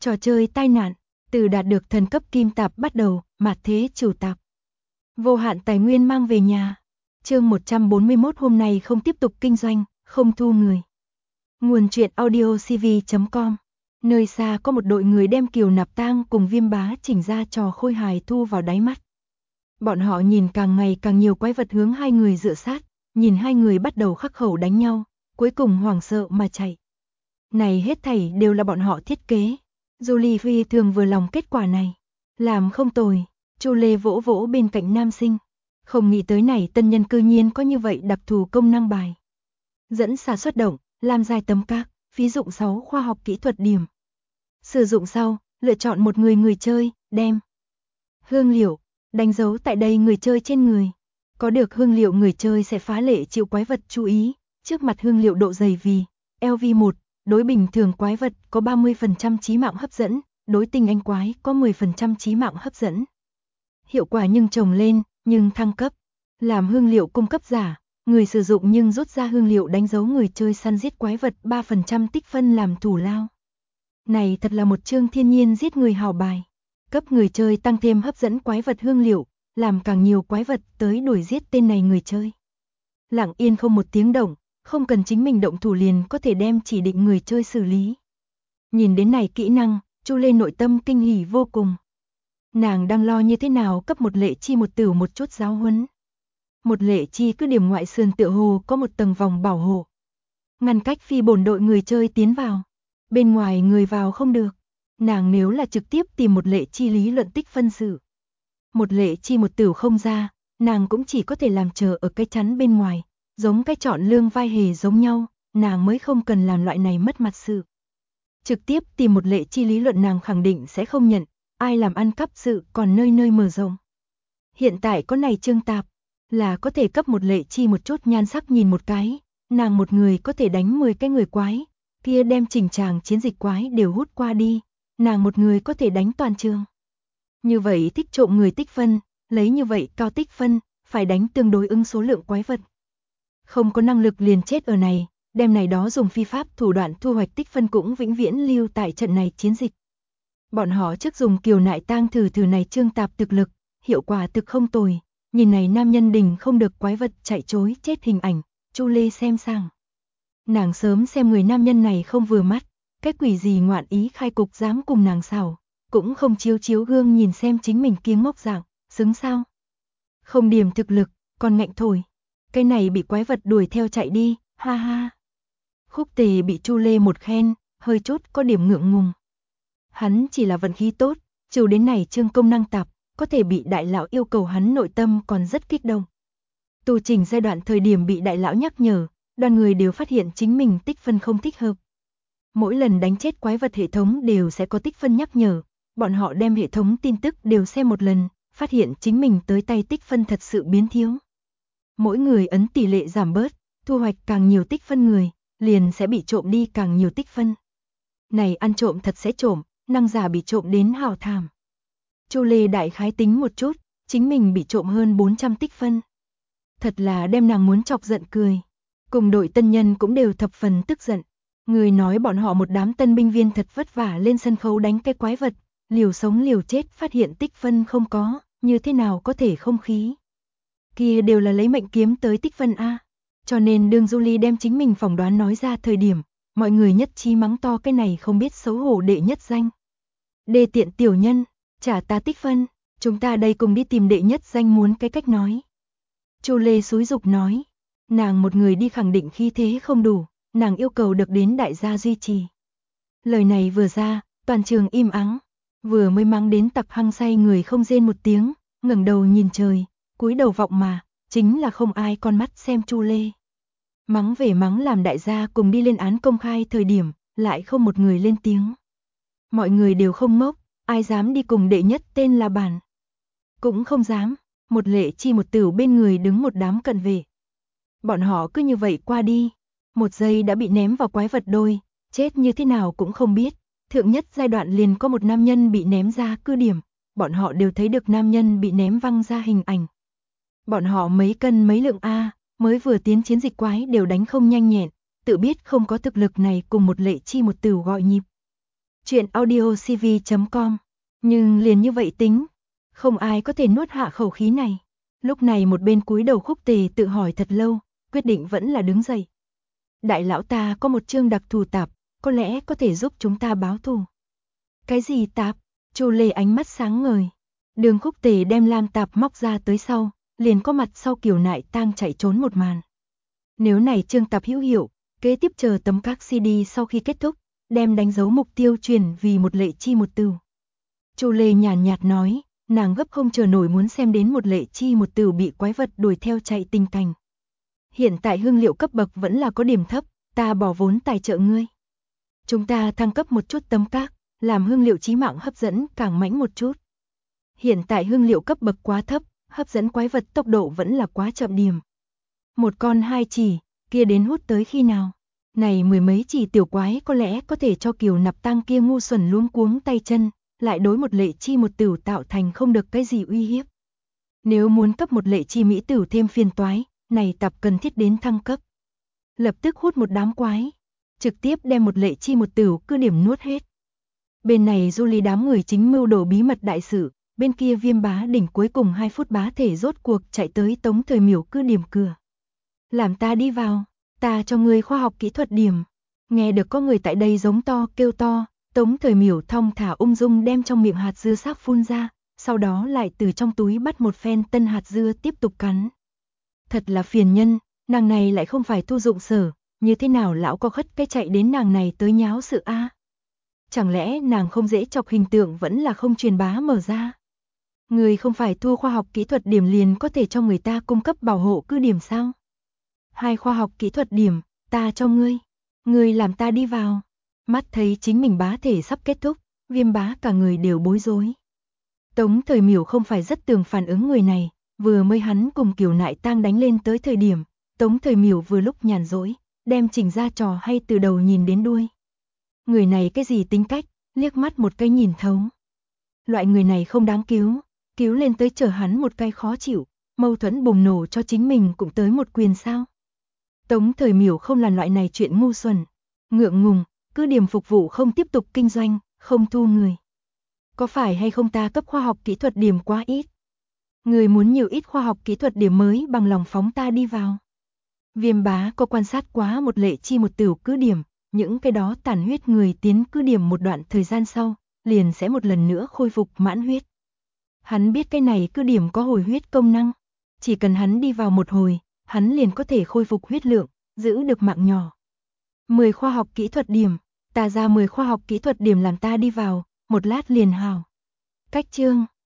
Trò chơi tai nạn, từ đạt được thần cấp kim tạp bắt đầu, mạt thế chủ tạp. Vô hạn tài nguyên mang về nhà. Chương 141 hôm nay không tiếp tục kinh doanh, không thu người. Nguồn truyện audiocv.com. Nơi xa có một đội người đem Kiều Nạp Tang cùng Viêm Bá chỉnh ra trò khôi hài thu vào đáy mắt. Bọn họ nhìn càng ngày càng nhiều quái vật hướng hai người dựa sát, nhìn hai người bắt đầu khắc khẩu đánh nhau, cuối cùng hoảng sợ mà chạy. Này hết thảy đều là bọn họ thiết kế. Julie phi thường vừa lòng kết quả này. Làm không tồi, Chu Lê vỗ vỗ bên cạnh nam sinh. Không nghĩ tới này tân nhân cư nhiên có như vậy đặc thù công năng bài. Dẫn xả xuất động, làm dài tấm các, phí dụng 6 khoa học kỹ thuật điểm. Sử dụng sau, lựa chọn một người chơi, đem hương liệu, đánh dấu tại đây người chơi trên người. Có được hương liệu người chơi sẽ phá lệ chịu quái vật chú ý, trước mặt hương liệu độ dày vì LV1, đối bình thường quái vật có 30% chí mạng hấp dẫn, đối tinh anh quái có 10% chí mạng hấp dẫn. Hiệu quả nhưng trồng lên, nhưng thăng cấp. Làm hương liệu cung cấp giả, người sử dụng nhưng rút ra hương liệu đánh dấu người chơi săn giết quái vật 3% tích phân làm thủ lao. Này thật là một chương thiên nhiên giết người hào bài. Cấp người chơi tăng thêm hấp dẫn quái vật hương liệu, làm càng nhiều quái vật tới đuổi giết tên này người chơi. Lặng yên không một tiếng động, không cần chính mình động thủ liền có thể đem chỉ định người chơi xử lý. Nhìn đến này kỹ năng, Chu Lê nội tâm kinh hỉ vô cùng. Nàng đang lo như thế nào cấp một Lệ Chi một Tửu một chút giáo huấn. Một Lệ Chi cứ điểm ngoại sườn tựa hồ có một tầng vòng bảo hộ, ngăn cách phi bổn đội người chơi tiến vào. Bên ngoài người vào không được. Nàng nếu là trực tiếp tìm một Lệ Chi lý luận tích phân sự. Một Lệ Chi một Tửu không ra, nàng cũng chỉ có thể làm chờ ở cái chắn bên ngoài, giống cái chọn lương vai hề giống nhau, nàng mới không cần làm loại này mất mặt sự. Trực tiếp tìm một Lệ Chi lý luận nàng khẳng định sẽ không nhận, ai làm ăn cắp sự còn nơi nơi mở rộng. Hiện tại có này chương tạp, là có thể cấp một Lệ Chi một chút nhan sắc nhìn một cái, nàng một người có thể đánh 10 cái người quái, kia đem chỉnh tràng chiến dịch quái đều hút qua đi, nàng một người có thể đánh toàn trường. Như vậy thích trộm người tích phân, lấy như vậy cao tích phân, phải đánh tương đối ứng số lượng quái vật. Không có năng lực liền chết ở này, đem này đó dùng phi pháp thủ đoạn thu hoạch tích phân cũng vĩnh viễn lưu tại trận này chiến dịch. Bọn họ trước dùng Kiều Nại Tang thử này chương tạp thực lực, hiệu quả thực không tồi, nhìn này nam nhân đình không được quái vật chạy trối chết hình ảnh, Chu Lê xem sang. Nàng sớm xem người nam nhân này không vừa mắt, cái quỷ gì ngoạn ý khai cục dám cùng nàng xảo, cũng không chiếu gương nhìn xem chính mình kiếng ngốc dạng, xứng sao. Không điểm thực lực, còn ngạnh thổi. Cái này bị quái vật đuổi theo chạy đi, ha ha. Khúc Tề bị Chu Lê một khen, hơi chút có điểm ngượng ngùng. Hắn chỉ là vận khí tốt, trừ đến này chương công năng tạp, có thể bị đại lão yêu cầu hắn nội tâm còn rất kích động. Tu trình giai đoạn thời điểm bị đại lão nhắc nhở, đoàn người đều phát hiện chính mình tích phân không thích hợp. Mỗi lần đánh chết quái vật hệ thống đều sẽ có tích phân nhắc nhở, bọn họ đem hệ thống tin tức đều xem một lần, phát hiện chính mình tới tay tích phân thật sự biến thiếu. Mỗi người ấn tỷ lệ giảm bớt, thu hoạch càng nhiều tích phân người, liền sẽ bị trộm đi càng nhiều tích phân. Này ăn trộm thật sẽ trộm, năng giả bị trộm đến hào thảm. Chu Lê đại khái tính một chút, chính mình bị trộm hơn 400 tích phân. Thật là đem nàng muốn chọc giận cười. Cùng đội tân nhân cũng đều thập phần tức giận. Người nói bọn họ một đám tân binh viên thật vất vả lên sân khấu đánh cái quái vật, liều sống liều chết phát hiện tích phân không có, như thế nào có thể không khí. Kia đều là lấy mệnh kiếm tới tích phân A. Cho nên đương Julie đem chính mình phỏng đoán nói ra thời điểm, mọi người nhất trí mắng to cái này không biết xấu hổ đệ nhất danh. Đê tiện tiểu nhân, trả ta tích phân, chúng ta đây cùng đi tìm đệ nhất danh muốn cái cách nói. Chu Lê xúi dục nói, nàng một người đi khẳng định khí thế không đủ, nàng yêu cầu được đến đại gia duy trì. Lời này vừa ra, toàn trường im ắng, vừa mới mắng đến tặc hăng say người không rên một tiếng, ngẩng đầu nhìn trời, cúi đầu vọng mà, chính là không ai con mắt xem Chu Lê. Mắng về mắng làm đại gia cùng đi lên án công khai thời điểm, lại không một người lên tiếng. Mọi người đều không ngốc, ai dám đi cùng đệ nhất tên là bản. Cũng không dám, một Lệ Chi một Tửu bên người đứng một đám cận vệ. Bọn họ cứ như vậy qua đi, một giây đã bị ném vào quái vật đôi, chết như thế nào cũng không biết. Thượng nhất giai đoạn liền có một nam nhân bị ném ra cư điểm, bọn họ đều thấy được nam nhân bị ném văng ra hình ảnh. Bọn họ mấy cân mấy lượng A, mới vừa tiến chiến dịch quái đều đánh không nhanh nhẹn, tự biết không có thực lực này cùng một Lệ Chi một Tửu gọi nhịp. Chuyện audiocv.com. Nhưng liền như vậy tính, không ai có thể nuốt hạ khẩu khí này. Lúc này một bên cúi đầu Khúc Tề tự hỏi thật lâu, quyết định vẫn là đứng dậy. Đại lão ta có một chương đặc thù tạp, có lẽ có thể giúp chúng ta báo thù. Cái gì tạp? Chu Lê ánh mắt sáng ngời. Đường Khúc Tề đem lam tạp móc ra tới sau, liền có mặt sau Kiều Nại Tang chạy trốn một màn. Nếu này chương tạp hữu hiệu, kế tiếp chờ tấm các CD sau khi kết thúc, đem đánh dấu mục tiêu truyền vì một lệ chi một tửu. Chu Lê nhàn nhạt nói, nàng gấp không chờ nổi muốn xem đến một lệ chi một tửu bị quái vật đuổi theo chạy tình cảnh. Hiện tại hương liệu cấp bậc vẫn là có điểm thấp, ta bỏ vốn tài trợ ngươi. Chúng ta thăng cấp một chút tấm các, làm hương liệu chí mạng hấp dẫn càng mãnh một chút. Hiện tại hương liệu cấp bậc quá thấp, hấp dẫn quái vật tốc độ vẫn là quá chậm điểm. Một con hai chỉ, kia đến hút tới khi nào? Này mười mấy chỉ tiểu quái có lẽ có thể cho Kiều Nạp Tang kia ngu xuẩn luống cuống tay chân, lại đối một lệ chi một tửu tạo thành không được cái gì uy hiếp. Nếu muốn cấp một lệ chi mỹ tửu thêm phiền toái, này tập cần thiết đến thăng cấp. Lập tức hút một đám quái, trực tiếp đem một lệ chi một tửu cứ điểm nuốt hết. Bên này du lý đám người chính mưu đồ bí mật đại sự, bên kia Viêm Bá Đỉnh cuối cùng 2 phút bá thể rốt cuộc chạy tới Tống Thời Miểu cứ điểm cửa. Làm ta đi vào, ta cho ngươi khoa học kỹ thuật điểm. Nghe được có người tại đây giống to kêu to, Tống Thời Miểu thong thả ung dung đem trong miệng hạt dưa sáp phun ra, sau đó lại từ trong túi bắt một phen tân hạt dưa tiếp tục cắn. Thật là phiền nhân, nàng này lại không phải thu dụng sở, như thế nào lão có khất cái chạy đến nàng này tới nháo sự a? Chẳng lẽ nàng không dễ chọc hình tượng vẫn là không truyền bá mở ra? Người không phải thu khoa học kỹ thuật điểm liền có thể cho người ta cung cấp bảo hộ cư điểm sao? 2 khoa học kỹ thuật điểm, ta cho ngươi. Ngươi làm ta đi vào. Mắt thấy chính mình bá thể sắp kết thúc, Viêm Bá cả người đều bối rối. Tống Thời Miểu không phải rất tường phản ứng người này, vừa mới hắn cùng Kiều Nại Tang đánh lên tới thời điểm, Tống Thời Miểu vừa lúc nhàn rỗi, đem chỉnh ra trò hay từ đầu nhìn đến đuôi. Người này cái gì tính cách, liếc mắt một cái nhìn thấu. Loại người này không đáng cứu, cứu lên tới chờ hắn một cái khó chịu, mâu thuẫn bùng nổ cho chính mình cũng tới một quyền sao. Tống Thời Miểu không làm loại này chuyện ngu xuẩn, ngượng ngùng, cứ điểm phục vụ không tiếp tục kinh doanh, không thu người. Có phải hay không ta cấp khoa học kỹ thuật điểm quá ít? Người muốn nhiều ít khoa học kỹ thuật điểm mới bằng lòng phóng ta đi vào. Viêm Bá có quan sát quá một lệ chi một tửu cứ điểm, những cái đó tàn huyết người tiến cứ điểm một đoạn thời gian sau, liền sẽ một lần nữa khôi phục mãn huyết. Hắn biết cái này cứ điểm có hồi huyết công năng, chỉ cần hắn đi vào một hồi, hắn liền có thể khôi phục huyết lượng, giữ được mạng nhỏ. 10 khoa học kỹ thuật điểm, ta ra 10 khoa học kỹ thuật điểm làm ta đi vào, một lát liền hào. Cách chương